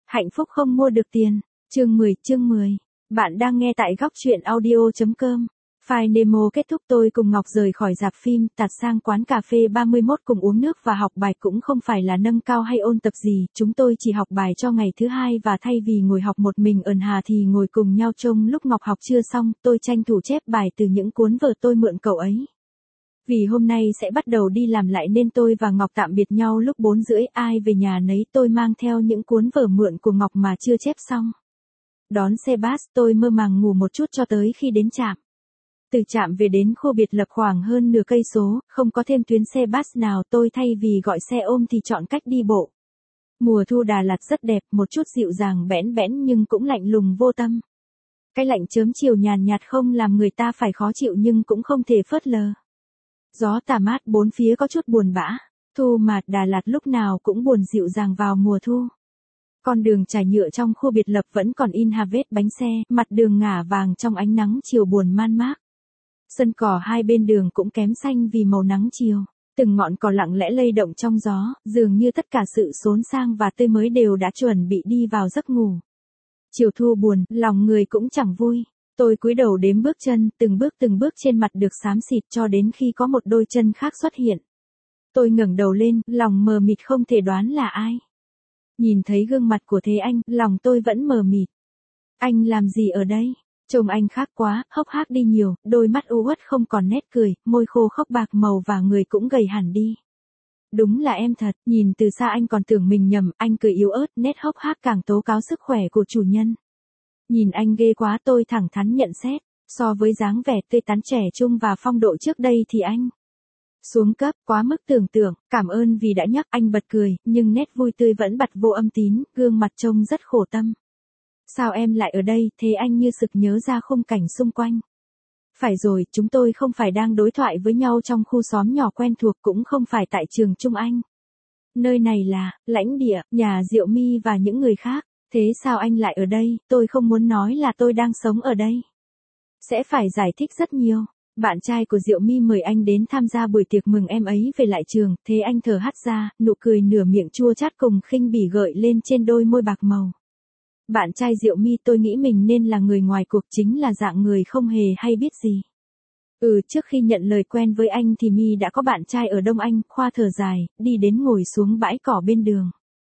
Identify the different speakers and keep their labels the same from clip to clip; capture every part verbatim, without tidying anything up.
Speaker 1: Hạnh phúc không mua được tiền. Chương mười, chương mười. Bạn đang nghe tại góc truyện audio.com. File demo kết thúc, tôi cùng Ngọc rời khỏi rạp phim, tạt sang quán cà phê ba mươi mốt cùng uống nước và học bài, cũng không phải là nâng cao hay ôn tập gì, chúng tôi chỉ học bài cho ngày thứ hai và thay vì ngồi học một mình ẩn hà thì ngồi cùng nhau trông lúc Ngọc học chưa xong, tôi tranh thủ chép bài từ những cuốn vở tôi mượn cậu ấy. Vì hôm nay sẽ bắt đầu đi làm lại nên tôi và Ngọc tạm biệt nhau lúc bốn rưỡi, ai về nhà nấy, tôi mang theo những cuốn vở mượn của Ngọc mà chưa chép xong. Đón xe bus, tôi mơ màng ngủ một chút cho tới khi đến trạm. Từ trạm về đến khu biệt lập khoảng hơn nửa cây số, không có thêm tuyến xe bus nào, tôi thay vì gọi xe ôm thì chọn cách đi bộ. Mùa thu Đà Lạt rất đẹp, một chút dịu dàng bẽn bẽn nhưng cũng lạnh lùng vô tâm. Cái lạnh chớm chiều nhàn nhạt không làm người ta phải khó chịu nhưng cũng không thể phớt lờ. Gió tà mát bốn phía có chút buồn bã, thu mà Đà Lạt lúc nào cũng buồn dịu dàng vào mùa thu. Con đường trải nhựa trong khu biệt lập vẫn còn in hà vết bánh xe, mặt đường ngả vàng trong ánh nắng chiều buồn man mác. Sân cỏ hai bên đường cũng kém xanh vì màu nắng chiều, từng ngọn cỏ lặng lẽ lay động trong gió, dường như tất cả sự xốn sang và tươi mới đều đã chuẩn bị đi vào giấc ngủ. Chiều thu buồn, lòng người cũng chẳng vui. Tôi cúi đầu đếm bước chân, từng bước từng bước trên mặt được xám xịt cho đến khi có một đôi chân khác xuất hiện. Tôi ngẩng đầu lên, lòng mờ mịt không thể đoán là ai. Nhìn thấy gương mặt của Thế Anh, lòng tôi vẫn mờ mịt. Anh làm gì ở đây? Trông anh khác quá, hốc hác đi nhiều, đôi mắt u uất không còn nét cười, môi khô khốc bạc màu và người cũng gầy hẳn đi. Đúng là em thật, nhìn từ xa anh còn tưởng mình nhầm, anh cười yếu ớt, nét hốc hác càng tố cáo sức khỏe của chủ nhân. Nhìn anh ghê quá, tôi thẳng thắn nhận xét, so với dáng vẻ tươi tắn trẻ trung và phong độ trước đây thì anh xuống cấp quá mức tưởng tượng. Cảm ơn vì đã nhắc, anh bật cười, nhưng nét vui tươi vẫn bặt vô âm tín, gương mặt trông rất khổ tâm. Sao em lại ở đây? Thế anh như sực nhớ ra khung cảnh xung quanh. Phải rồi, chúng tôi không phải đang đối thoại với nhau trong khu xóm nhỏ quen thuộc, cũng không phải tại trường Trung Anh. Nơi này là lãnh địa, nhà Diệu My và những người khác. Thế sao anh lại ở đây? Tôi không muốn nói là tôi đang sống ở đây. Sẽ phải giải thích rất nhiều. Bạn trai của Diệu My mời anh đến tham gia buổi tiệc mừng em ấy về lại trường. Thế anh thở hắt ra, nụ cười nửa miệng chua chát cùng khinh bỉ gợi lên trên đôi môi bạc màu. Bạn trai Diệu My, tôi nghĩ mình nên là người ngoài cuộc, chính là dạng người không hề hay biết gì. Ừ, trước khi nhận lời quen với anh thì My đã có bạn trai ở Đông Anh. Khoa thở dài, đi đến ngồi xuống bãi cỏ bên đường.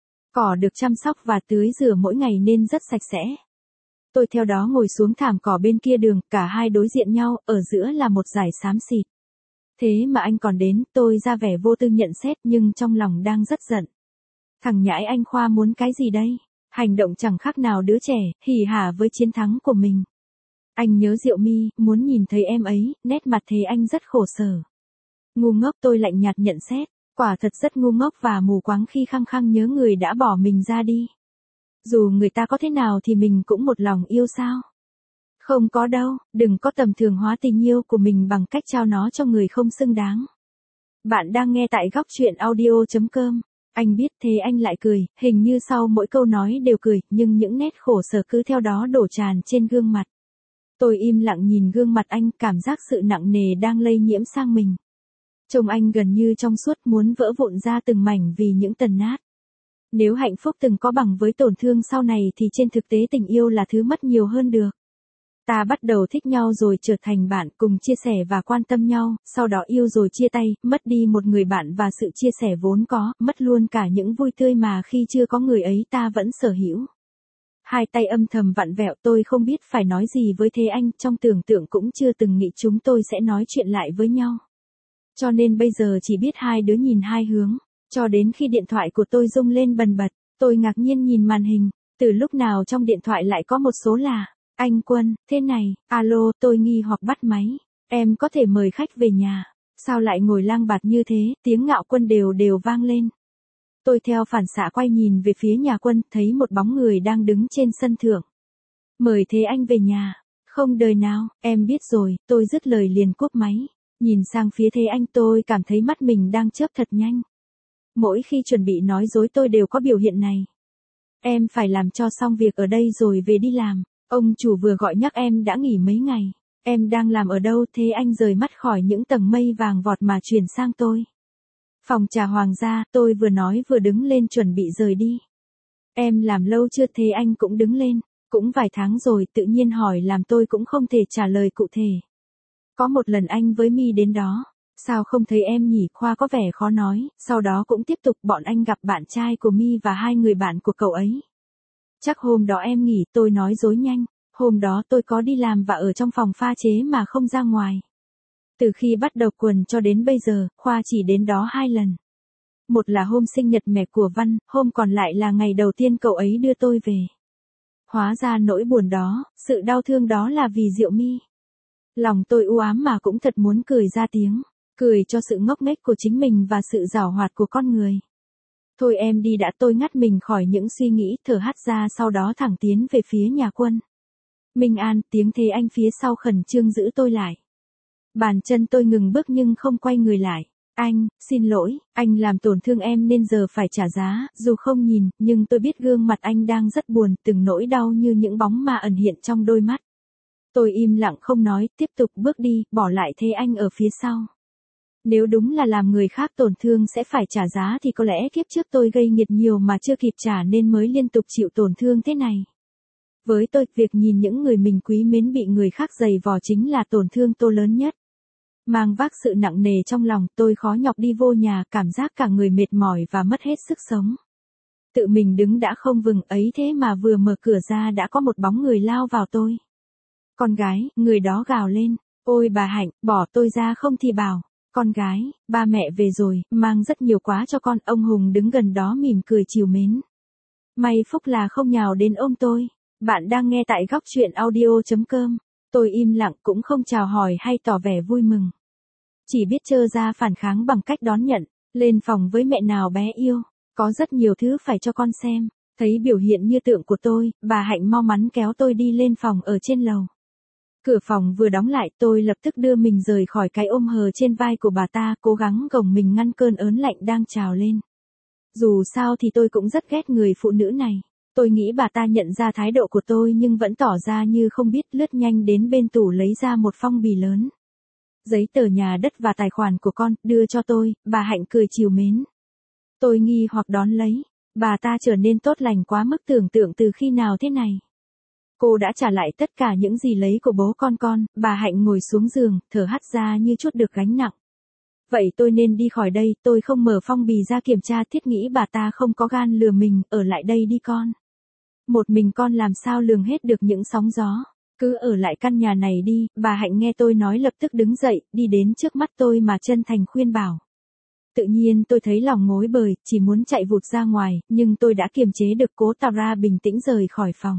Speaker 1: Cỏ được chăm sóc và tưới rửa mỗi ngày nên rất sạch sẽ. Tôi theo đó ngồi xuống thảm cỏ bên kia đường, cả hai đối diện nhau, ở giữa là một dải xám xịt. Thế mà anh còn đến, tôi ra vẻ vô tư nhận xét nhưng trong lòng đang rất giận. Thằng nhãi anh Khoa muốn cái gì đây? Hành động chẳng khác nào đứa trẻ, hỉ hả với chiến thắng của mình. Anh nhớ Diệu My, muốn nhìn thấy em ấy, nét mặt Thế Anh rất khổ sở. Ngu ngốc, tôi lạnh nhạt nhận xét. Quả thật rất ngu ngốc và mù quáng khi khăng khăng nhớ người đã bỏ mình ra đi. Dù người ta có thế nào thì mình cũng một lòng yêu sao? Không có đâu, đừng có tầm thường hóa tình yêu của mình bằng cách trao nó cho người không xứng đáng. Bạn đang nghe tại góc truyện audio.com. Anh biết. Thế anh lại cười, hình như sau mỗi câu nói đều cười, nhưng những nét khổ sở cứ theo đó đổ tràn trên gương mặt. Tôi im lặng nhìn gương mặt anh, cảm giác sự nặng nề đang lây nhiễm sang mình. Trông anh gần như trong suốt, muốn vỡ vụn ra từng mảnh vì những tần nát. Nếu hạnh phúc từng có bằng với tổn thương sau này thì trên thực tế tình yêu là thứ mất nhiều hơn được. Ta bắt đầu thích nhau rồi trở thành bạn, cùng chia sẻ và quan tâm nhau, sau đó yêu rồi chia tay, mất đi một người bạn và sự chia sẻ vốn có, mất luôn cả những vui tươi mà khi chưa có người ấy ta vẫn sở hữu. Hai tay âm thầm vặn vẹo, tôi không biết phải nói gì với Thế Anh, trong tưởng tượng cũng chưa từng nghĩ chúng tôi sẽ nói chuyện lại với nhau. Cho nên bây giờ chỉ biết hai đứa nhìn hai hướng, cho đến khi điện thoại của tôi rung lên bần bật, tôi ngạc nhiên nhìn màn hình, từ lúc nào trong điện thoại lại có một số là, anh Quân, thế này, alo, tôi nghi hoặc bắt máy, em có thể mời khách về nhà, sao lại ngồi lang bạt như thế, tiếng Ngạo Quân đều đều vang lên. Tôi theo phản xạ quay nhìn về phía nhà Quân, thấy một bóng người đang đứng trên sân thượng. Mời Thế Anh về nhà, không đời nào, em biết rồi, tôi dứt lời liền cúp máy. Nhìn sang phía Thế Anh, tôi cảm thấy mắt mình đang chớp thật nhanh. Mỗi khi chuẩn bị nói dối tôi đều có biểu hiện này. Em phải làm cho xong việc ở đây rồi về đi làm. Ông chủ vừa gọi nhắc em đã nghỉ mấy ngày. Em đang làm ở đâu? Thế Anh rời mắt khỏi những tầng mây vàng vọt mà chuyển sang tôi. Phòng trà Hoàng gia, tôi vừa nói vừa đứng lên chuẩn bị rời đi. Em làm lâu chưa thế? Anh cũng đứng lên. Cũng vài tháng rồi, tự nhiên hỏi làm tôi cũng không thể trả lời cụ thể. Có một lần anh với My đến đó. Sao không thấy em nhỉ? Khoa có vẻ khó nói, sau đó cũng tiếp tục bọn anh gặp bạn trai của My và hai người bạn của cậu ấy. Chắc hôm đó em nghỉ, tôi nói dối nhanh. Hôm đó tôi có đi làm và ở trong phòng pha chế mà không ra ngoài. Từ khi bắt đầu quần cho đến bây giờ, Khoa chỉ đến đó hai lần. Một là hôm sinh nhật mẹ của Văn, hôm còn lại là ngày đầu tiên cậu ấy đưa tôi về. Hóa ra nỗi buồn đó, sự đau thương đó là vì Diệu My. Lòng tôi u ám mà cũng thật muốn cười ra tiếng. Cười cho sự ngốc nghếch của chính mình và sự giảo hoạt của con người. Thôi em đi đã, tôi ngắt mình khỏi những suy nghĩ, thở hắt ra sau đó thẳng tiến về phía nhà Quân. Minh An, tiếng thế anh phía sau khẩn trương giữ tôi lại. Bàn chân tôi ngừng bước nhưng không quay người lại. Anh, xin lỗi, anh làm tổn thương em nên giờ phải trả giá, dù không nhìn, nhưng tôi biết gương mặt anh đang rất buồn, từng nỗi đau như những bóng ma ẩn hiện trong đôi mắt. Tôi im lặng không nói, tiếp tục bước đi, bỏ lại thế anh ở phía sau. Nếu đúng là làm người khác tổn thương sẽ phải trả giá thì có lẽ kiếp trước tôi gây nghiệt nhiều mà chưa kịp trả nên mới liên tục chịu tổn thương thế này. Với tôi, việc nhìn những người mình quý mến bị người khác giày vò chính là tổn thương tôi lớn nhất. Mang vác sự nặng nề trong lòng, tôi khó nhọc đi vô nhà, cảm giác cả người mệt mỏi và mất hết sức sống. Tự mình đứng đã không vững ấy thế mà vừa mở cửa ra đã có một bóng người lao vào tôi. Con gái, người đó gào lên, ôi bà Hạnh, bỏ tôi ra không thì bảo. Con gái, ba mẹ về rồi, mang rất nhiều quá cho con. Ông Hùng đứng gần đó mỉm cười trìu mến. May phúc là không nhào đến ôm tôi. Bạn đang nghe tại góc truyện audio chấm com. Tôi im lặng cũng không chào hỏi hay tỏ vẻ vui mừng. Chỉ biết trơ ra phản kháng bằng cách đón nhận. Lên phòng với mẹ nào bé yêu. Có rất nhiều thứ phải cho con xem. Thấy biểu hiện như tượng của tôi, bà Hạnh mau mắn kéo tôi đi lên phòng ở trên lầu. Cửa phòng vừa đóng lại, tôi lập tức đưa mình rời khỏi cái ôm hờ trên vai của bà ta, cố gắng gồng mình ngăn cơn ớn lạnh đang trào lên. Dù sao thì tôi cũng rất ghét người phụ nữ này. Tôi nghĩ bà ta nhận ra thái độ của tôi nhưng vẫn tỏ ra như không biết, lướt nhanh đến bên tủ lấy ra một phong bì lớn. Giấy tờ nhà đất và tài khoản của con, đưa cho tôi, bà Hạnh cười trìu mến. Tôi nghi hoặc đón lấy. Bà ta trở nên tốt lành quá mức tưởng tượng từ khi nào thế này. Cô đã trả lại tất cả những gì lấy của bố con con, bà Hạnh ngồi xuống giường, thở hắt ra như trút được gánh nặng. Vậy tôi nên đi khỏi đây, tôi không mở phong bì ra kiểm tra, thiết nghĩ bà ta không có gan lừa mình, ở lại đây đi con. Một mình con làm sao lường hết được những sóng gió, cứ ở lại căn nhà này đi. Bà Hạnh nghe tôi nói lập tức đứng dậy, đi đến trước mắt tôi mà chân thành khuyên bảo. Tự nhiên tôi thấy lòng ngối bời, chỉ muốn chạy vụt ra ngoài, nhưng tôi đã kiềm chế được, cố tỏ ra bình tĩnh rời khỏi phòng.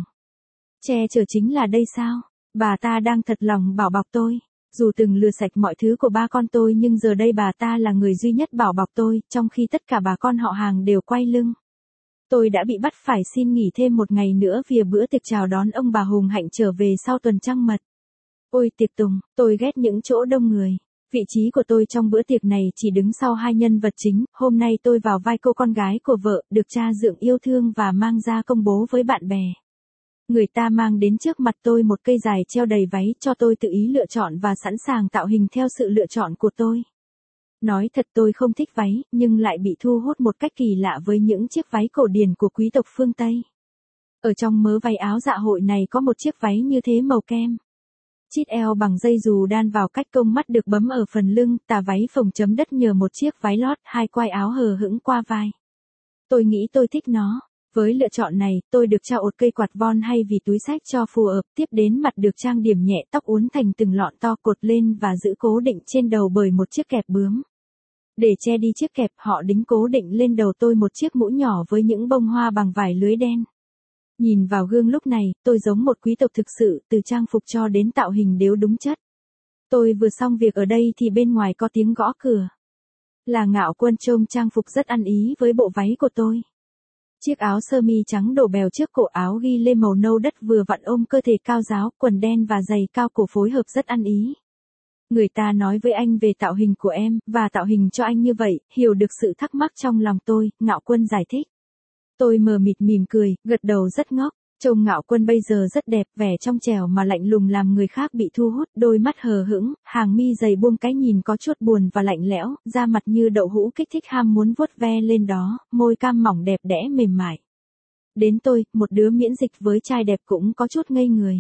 Speaker 1: Che chở chính là đây sao? Bà ta đang thật lòng bảo bọc tôi. Dù từng lừa sạch mọi thứ của ba con tôi nhưng giờ đây bà ta là người duy nhất bảo bọc tôi, trong khi tất cả bà con họ hàng đều quay lưng. Tôi đã bị bắt phải xin nghỉ thêm một ngày nữa vì bữa tiệc chào đón ông bà Hùng Hạnh trở về sau tuần trăng mật. Ôi tiệc tùng, tôi ghét những chỗ đông người. Vị trí của tôi trong bữa tiệc này chỉ đứng sau hai nhân vật chính. Hôm nay tôi vào vai cô con gái của vợ, được cha dượng yêu thương và mang ra công bố với bạn bè. Người ta mang đến trước mặt tôi một cây dài treo đầy váy cho tôi tự ý lựa chọn và sẵn sàng tạo hình theo sự lựa chọn của tôi. Nói thật tôi không thích váy, nhưng lại bị thu hút một cách kỳ lạ với những chiếc váy cổ điển của quý tộc phương Tây. Ở trong mớ váy áo dạ hội này có một chiếc váy như thế màu kem. Chít eo bằng dây dù đan vào cách công mắt được bấm ở phần lưng, tà váy phồng chấm đất nhờ một chiếc váy lót, hai quai áo hờ hững qua vai. Tôi nghĩ tôi thích nó. Với lựa chọn này, tôi được trao một cây quạt von hay vì túi xách cho phù hợp, tiếp đến mặt được trang điểm nhẹ, tóc uốn thành từng lọn to cột lên và giữ cố định trên đầu bởi một chiếc kẹp bướm. Để che đi chiếc kẹp, họ đính cố định lên đầu tôi một chiếc mũ nhỏ với những bông hoa bằng vải lưới đen. Nhìn vào gương lúc này, tôi giống một quý tộc thực sự, từ trang phục cho đến tạo hình đều đúng chất. Tôi vừa xong việc ở đây thì bên ngoài có tiếng gõ cửa. Là Ngạo Quân trông trang phục rất ăn ý với bộ váy của tôi. Chiếc áo sơ mi trắng đổ bèo trước cổ, áo ghi lê màu nâu đất vừa vặn ôm cơ thể cao ráo, quần đen và giày cao cổ phối hợp rất ăn ý. Người ta nói với anh về tạo hình của em, và tạo hình cho anh như vậy, hiểu được sự thắc mắc trong lòng tôi, Ngạo Quân giải thích. Tôi mờ mịt mỉm cười, gật đầu rất ngốc. Trông Ngạo Quân bây giờ rất đẹp, vẻ trong trẻo mà lạnh lùng làm người khác bị thu hút, đôi mắt hờ hững, hàng mi dày buông cái nhìn có chút buồn và lạnh lẽo, da mặt như đậu hũ kích thích ham muốn vuốt ve lên đó, môi cam mỏng đẹp đẽ mềm mại. Đến tôi, một đứa miễn dịch với trai đẹp cũng có chút ngây người.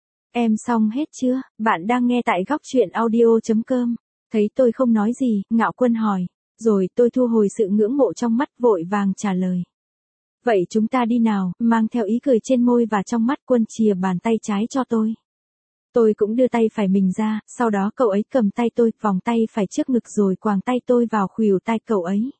Speaker 1: Em xong hết chưa? Bạn đang nghe tại góc chuyện audio chấm com. Thấy tôi không nói gì, Ngạo Quân hỏi. Rồi tôi thu hồi sự ngưỡng mộ trong mắt, vội vàng trả lời. Vậy chúng ta đi nào, mang theo ý cười trên môi và trong mắt. Quân chìa bàn tay trái cho tôi. Tôi cũng đưa tay phải mình ra, sau đó cậu ấy cầm tay tôi, vòng tay phải trước ngực rồi quàng tay tôi vào khuỷu tay cậu ấy.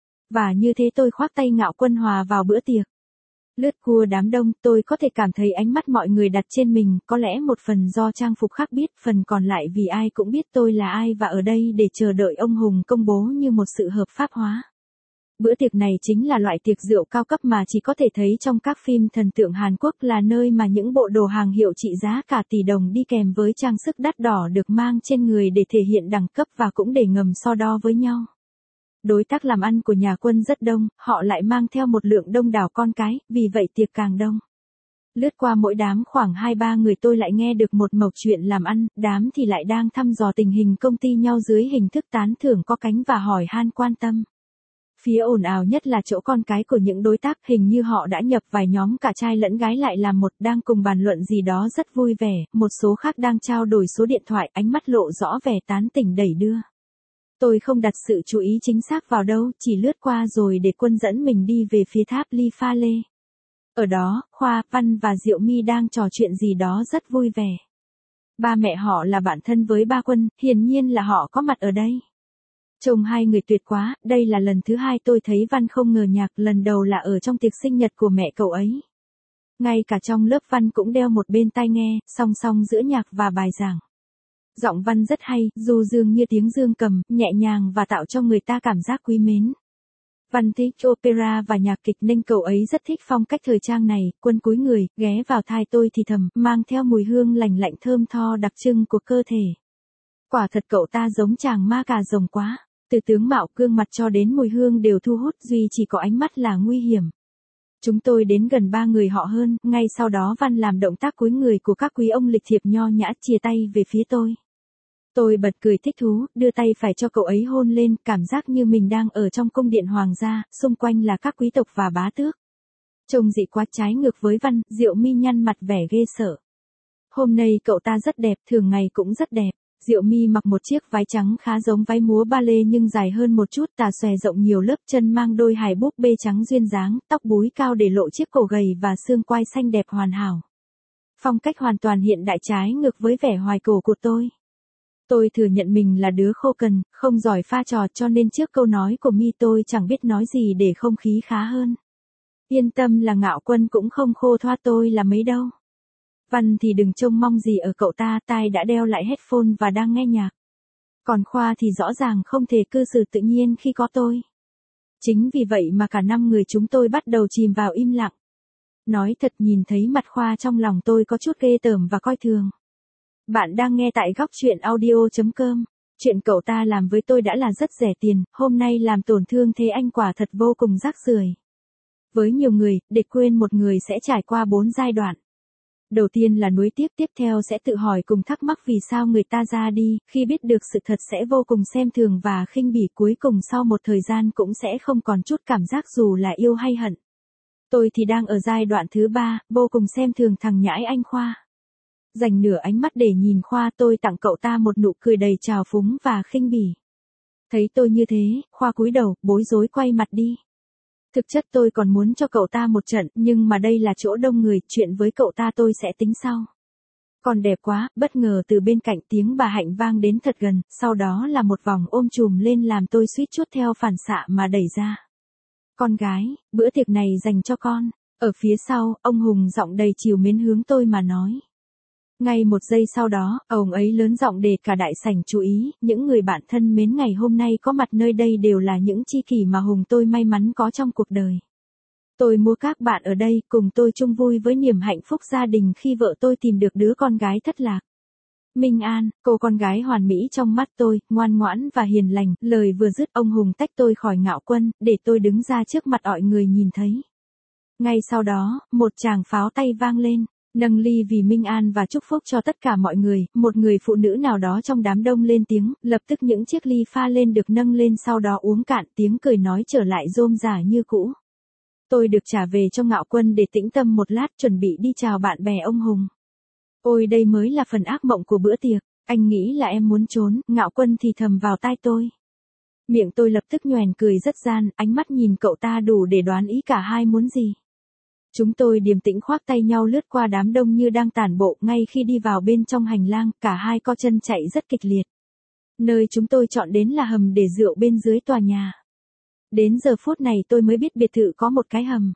Speaker 1: Và như thế tôi khoác tay Ngạo Quân hòa vào bữa tiệc. Lướt qua đám đông, tôi có thể cảm thấy ánh mắt mọi người đặt trên mình, có lẽ một phần do trang phục khác biệt, phần còn lại vì ai cũng biết tôi là ai và ở đây để chờ đợi ông Hùng công bố như một sự hợp pháp hóa. Bữa tiệc này chính là loại tiệc rượu cao cấp mà chỉ có thể thấy trong các phim thần tượng Hàn Quốc, là nơi mà những bộ đồ hàng hiệu trị giá cả tỷ đồng đi kèm với trang sức đắt đỏ được mang trên người để thể hiện đẳng cấp và cũng để ngầm so đo với nhau. Đối tác làm ăn của nhà Quân rất đông, họ lại mang theo một lượng đông đảo con cái, vì vậy tiệc càng đông. Lướt qua mỗi đám khoảng hai ba người tôi lại nghe được một mẩu chuyện làm ăn, đám thì lại đang thăm dò tình hình công ty nhau dưới hình thức tán thưởng có cánh và hỏi han quan tâm. Phía ồn ào nhất là chỗ con cái của những đối tác, hình như họ đã nhập vài nhóm cả trai lẫn gái lại làm một, đang cùng bàn luận gì đó rất vui vẻ, một số khác đang trao đổi số điện thoại, ánh mắt lộ rõ vẻ tán tỉnh đẩy đưa. Tôi không đặt sự chú ý chính xác vào đâu, chỉ lướt qua rồi để Quân dẫn mình đi về phía tháp Ly Pha Lê. Ở đó, Khoa, Văn và Diệu My đang trò chuyện gì đó rất vui vẻ. Ba mẹ họ là bạn thân với ba Quân, hiển nhiên là họ có mặt ở đây. Trông hai người tuyệt quá, đây là lần thứ hai tôi thấy Văn không ngờ nhạc, lần đầu là ở trong tiệc sinh nhật của mẹ cậu ấy. Ngay cả trong lớp Văn cũng đeo một bên tai nghe, song song giữa nhạc và bài giảng. Giọng Văn rất hay, du dương như tiếng dương cầm, nhẹ nhàng và tạo cho người ta cảm giác quý mến. Văn thích opera và nhạc kịch nên cậu ấy rất thích phong cách thời trang này. Quân cúi người, ghé vào tai tôi thì thầm, mang theo mùi hương lành lạnh thơm tho đặc trưng của cơ thể. Quả thật cậu ta giống chàng ma cà rồng quá, từ tướng mạo gương mặt cho đến mùi hương đều thu hút, duy chỉ có ánh mắt là nguy hiểm. Chúng tôi đến gần ba người họ hơn, ngay sau đó Văn làm động tác cúi người của các quý ông lịch thiệp nho nhã, chìa tay về phía tôi. Tôi bật cười thích thú, đưa tay phải cho cậu ấy hôn lên, cảm giác như mình đang ở trong cung điện hoàng gia, xung quanh là các quý tộc và bá tước. Trông dị quá, trái ngược với Văn, Diệu My nhăn mặt vẻ ghê sợ. Hôm nay cậu ta rất đẹp, thường ngày cũng rất đẹp. Diệu My mặc một chiếc váy trắng khá giống váy múa ba lê nhưng dài hơn một chút, tà xòe rộng nhiều lớp, chân mang đôi hài búp bê trắng duyên dáng, tóc búi cao để lộ chiếc cổ gầy và xương quai xanh đẹp hoàn hảo. Phong cách hoàn toàn hiện đại, trái ngược với vẻ hoài cổ của tôi. Tôi thừa nhận mình là đứa khô cằn, không giỏi pha trò, cho nên trước câu nói của My tôi chẳng biết nói gì để không khí khá hơn. Yên tâm là Ngạo Quân cũng không khô thoa tôi là mấy đâu. Văn thì đừng trông mong gì ở cậu ta, tai đã đeo lại headphone và đang nghe nhạc. Còn Khoa thì rõ ràng không thể cư xử tự nhiên khi có tôi. Chính vì vậy mà cả năm người chúng tôi bắt đầu chìm vào im lặng. Nói thật, nhìn thấy mặt Khoa trong lòng tôi có chút ghê tởm và coi thường. Bạn đang nghe tại góc chuyện audio chấm com. Chuyện cậu ta làm với tôi đã là rất rẻ tiền, hôm nay làm tổn thương thế anh quả thật vô cùng rác rưởi. Với nhiều người, để quên một người sẽ trải qua bốn giai đoạn. Đầu tiên là nuối tiếc, tiếp theo sẽ tự hỏi cùng thắc mắc vì sao người ta ra đi, khi biết được sự thật sẽ vô cùng xem thường và khinh bỉ, cuối cùng sau một thời gian cũng sẽ không còn chút cảm giác dù là yêu hay hận. Tôi thì đang ở giai đoạn thứ ba, vô cùng xem thường thằng nhãi anh Khoa. Dành nửa ánh mắt để nhìn Khoa, tôi tặng cậu ta một nụ cười đầy trào phúng và khinh bỉ. Thấy tôi như thế, Khoa cúi đầu, bối rối quay mặt đi. Thực chất tôi còn muốn cho cậu ta một trận, nhưng mà đây là chỗ đông người, chuyện với cậu ta tôi sẽ tính sau. Còn đẹp quá, bất ngờ từ bên cạnh tiếng bà Hạnh vang đến thật gần, sau đó là một vòng ôm chùm lên làm tôi suýt chút theo phản xạ mà đẩy ra. Con gái, bữa tiệc này dành cho con. Ở phía sau, ông Hùng giọng đầy trìu mến hướng tôi mà nói. Ngay một giây sau đó, ông ấy lớn giọng để cả đại sảnh chú ý, những người bạn thân mến ngày hôm nay có mặt nơi đây đều là những tri kỷ mà Hùng tôi may mắn có trong cuộc đời. Tôi muốn các bạn ở đây cùng tôi chung vui với niềm hạnh phúc gia đình khi vợ tôi tìm được đứa con gái thất lạc. Minh An, cô con gái hoàn mỹ trong mắt tôi, ngoan ngoãn và hiền lành, lời vừa dứt ông Hùng tách tôi khỏi Ngạo Quân, để tôi đứng ra trước mặt mọi người nhìn thấy. Ngay sau đó, một tràng pháo tay vang lên. Nâng ly vì Minh An và chúc phúc cho tất cả mọi người, một người phụ nữ nào đó trong đám đông lên tiếng, lập tức những chiếc ly pha lên được nâng lên, sau đó uống cạn, tiếng cười nói trở lại rôm rả như cũ. Tôi được trả về cho Ngạo Quân để tĩnh tâm một lát, chuẩn bị đi chào bạn bè ông Hùng. Ôi đây mới là phần ác mộng của bữa tiệc, anh nghĩ là em muốn trốn, Ngạo Quân thì thầm vào tai tôi. Miệng tôi lập tức nhoẻn cười rất gian, ánh mắt nhìn cậu ta đủ để đoán ý cả hai muốn gì. Chúng tôi điềm tĩnh khoác tay nhau lướt qua đám đông như đang tản bộ, ngay khi đi vào bên trong hành lang, cả hai co chân chạy rất kịch liệt. Nơi chúng tôi chọn đến là hầm để rượu bên dưới tòa nhà. Đến giờ phút này tôi mới biết biệt thự có một cái hầm.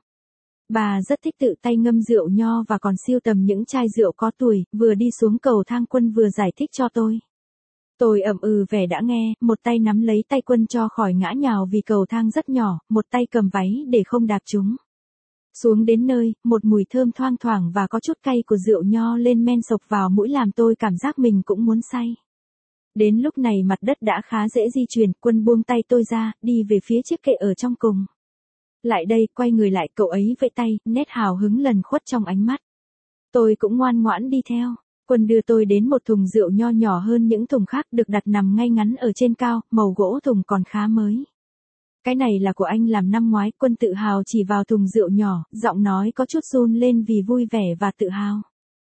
Speaker 1: Bà rất thích tự tay ngâm rượu nho và còn sưu tầm những chai rượu có tuổi, vừa đi xuống cầu thang Quân vừa giải thích cho tôi. Tôi ậm ừ vẻ đã nghe, một tay nắm lấy tay Quân cho khỏi ngã nhào vì cầu thang rất nhỏ, một tay cầm váy để không đạp chúng. Xuống đến nơi, một mùi thơm thoang thoảng và có chút cay của rượu nho lên men sộc vào mũi làm tôi cảm giác mình cũng muốn say. Đến lúc này mặt đất đã khá dễ di chuyển, Quân buông tay tôi ra, đi về phía chiếc kệ ở trong cùng. Lại đây, quay người lại, cậu ấy vẫy tay, nét hào hứng lần khuất trong ánh mắt. Tôi cũng ngoan ngoãn đi theo. Quân đưa tôi đến một thùng rượu nho nhỏ hơn những thùng khác được đặt nằm ngay ngắn ở trên cao, màu gỗ thùng còn khá mới. Cái này là của anh làm năm ngoái, Quân tự hào chỉ vào thùng rượu nhỏ, giọng nói có chút run lên vì vui vẻ và tự hào.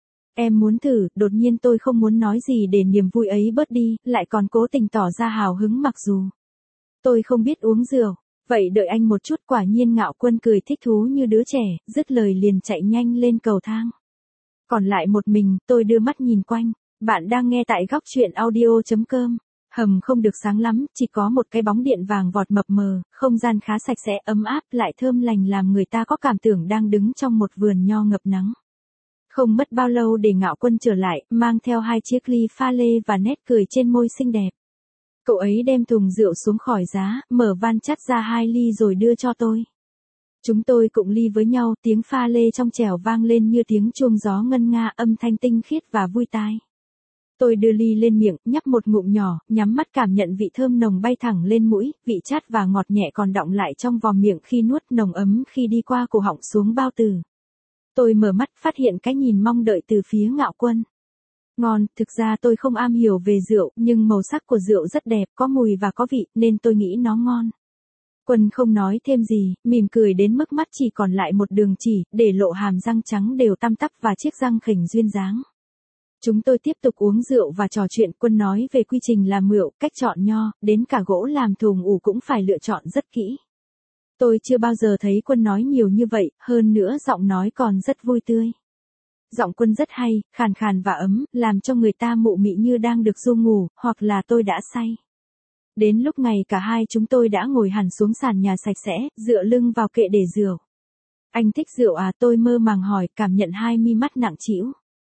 Speaker 1: Em muốn thử, đột nhiên tôi không muốn nói gì để niềm vui ấy bớt đi, lại còn cố tình tỏ ra hào hứng mặc dù tôi không biết uống rượu. Vậy đợi anh một chút, quả nhiên Ngạo Quân cười thích thú như đứa trẻ, dứt lời liền chạy nhanh lên cầu thang. Còn lại một mình, tôi đưa mắt nhìn quanh. Bạn đang nghe tại góc truyện audio chấm com. Hầm không được sáng lắm, chỉ có một cái bóng điện vàng vọt mập mờ, không gian khá sạch sẽ, ấm áp, lại thơm lành làm người ta có cảm tưởng đang đứng trong một vườn nho ngập nắng. Không mất bao lâu để Ngạo Quân trở lại, mang theo hai chiếc ly pha lê và nét cười trên môi xinh đẹp. Cậu ấy đem thùng rượu xuống khỏi giá, mở van chắt ra hai ly rồi đưa cho tôi. Chúng tôi cụng ly với nhau, tiếng pha lê trong trẻo vang lên như tiếng chuông gió ngân nga, âm thanh tinh khiết và vui tai. Tôi đưa ly lên miệng, nhấp một ngụm nhỏ, nhắm mắt cảm nhận vị thơm nồng bay thẳng lên mũi, vị chát và ngọt nhẹ còn đọng lại trong vòm miệng khi nuốt, nồng ấm khi đi qua cổ họng xuống bao tử. Tôi mở mắt phát hiện cái nhìn mong đợi từ phía Ngạo Quân. Ngon, thực ra tôi không am hiểu về rượu, nhưng màu sắc của rượu rất đẹp, có mùi và có vị, nên tôi nghĩ nó ngon. Quân không nói thêm gì, mỉm cười đến mức mắt chỉ còn lại một đường chỉ, để lộ hàm răng trắng đều tăm tắp và chiếc răng khểnh duyên dáng. Chúng tôi tiếp tục uống rượu và trò chuyện, Quân nói về quy trình làm rượu, cách chọn nho, đến cả gỗ làm thùng ủ cũng phải lựa chọn rất kỹ. Tôi chưa bao giờ thấy Quân nói nhiều như vậy, hơn nữa giọng nói còn rất vui tươi. Giọng Quân rất hay, khàn khàn và ấm, làm cho người ta mụ mị như đang được ru ngủ, hoặc là tôi đã say. Đến lúc ngày cả hai chúng tôi đã ngồi hẳn xuống sàn nhà sạch sẽ, dựa lưng vào kệ để rượu. Anh thích rượu à? Tôi mơ màng hỏi, cảm nhận hai mi mắt nặng trĩu.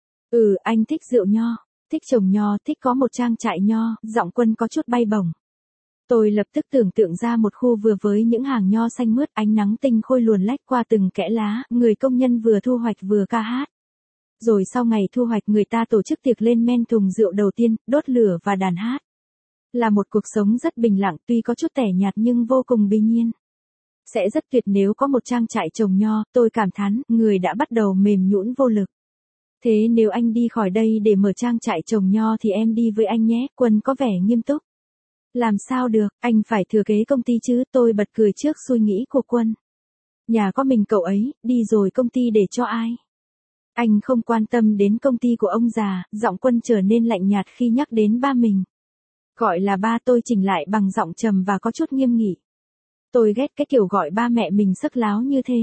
Speaker 1: Ừ, anh thích rượu nho, thích trồng nho, thích có một trang trại nho, giọng Quân có chút bay bổng. Tôi lập tức tưởng tượng ra một khu vừa với những hàng nho xanh mướt, ánh nắng tinh khôi luồn lách qua từng kẽ lá, người công nhân vừa thu hoạch vừa ca hát. Rồi sau ngày thu hoạch người ta tổ chức tiệc lên men thùng rượu đầu tiên, đốt lửa và đàn hát. Là một cuộc sống rất bình lặng, tuy có chút tẻ nhạt nhưng vô cùng bình yên. Sẽ rất tuyệt nếu có một trang trại trồng nho, tôi cảm thán, người đã bắt đầu mềm nhũn vô lực. Thế nếu anh đi khỏi đây để mở trang trại trồng nho thì em đi với anh nhé, Quân có vẻ nghiêm túc. Làm sao được, anh phải thừa kế công ty chứ, tôi bật cười trước suy nghĩ của Quân. Nhà có mình cậu ấy, đi rồi công ty để cho ai? Anh không quan tâm đến công ty của ông già, giọng Quân trở nên lạnh nhạt khi nhắc đến ba mình. Gọi là ba, tôi chỉnh lại bằng giọng trầm và có chút nghiêm nghị. Tôi ghét cái kiểu gọi ba mẹ mình sức láo như thế.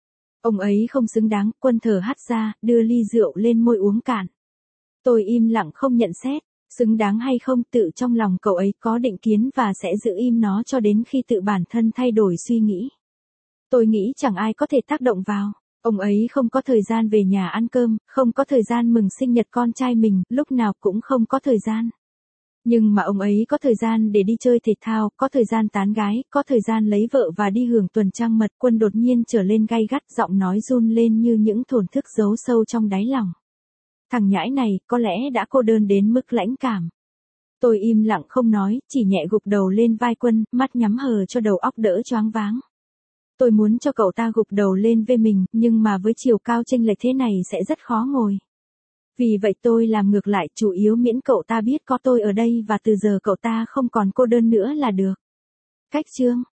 Speaker 1: Ông ấy không xứng đáng, Quân thở hắt ra, đưa ly rượu lên môi uống cạn. Tôi im lặng không nhận xét, xứng đáng hay không tự trong lòng cậu ấy có định kiến và sẽ giữ im nó cho đến khi tự bản thân thay đổi suy nghĩ. Tôi nghĩ chẳng ai có thể tác động vào. Ông ấy không có thời gian về nhà ăn cơm, không có thời gian mừng sinh nhật con trai mình, lúc nào cũng không có thời gian. Nhưng mà ông ấy có thời gian để đi chơi thể thao, có thời gian tán gái, có thời gian lấy vợ và đi hưởng tuần trăng mật. Quân đột nhiên trở lên gay gắt, giọng nói run lên như những thổn thức giấu sâu trong đáy lòng. Thằng nhãi này, có lẽ đã cô đơn đến mức lãnh cảm. Tôi im lặng không nói, chỉ nhẹ gục đầu lên vai Quân, mắt nhắm hờ cho đầu óc đỡ choáng váng. Tôi muốn cho cậu ta gục đầu lên với mình, nhưng mà với chiều cao chênh lệch thế này sẽ rất khó ngồi. Vì vậy tôi làm ngược lại, chủ yếu miễn cậu ta biết có tôi ở đây và từ giờ cậu ta không còn cô đơn nữa là được. Cách chương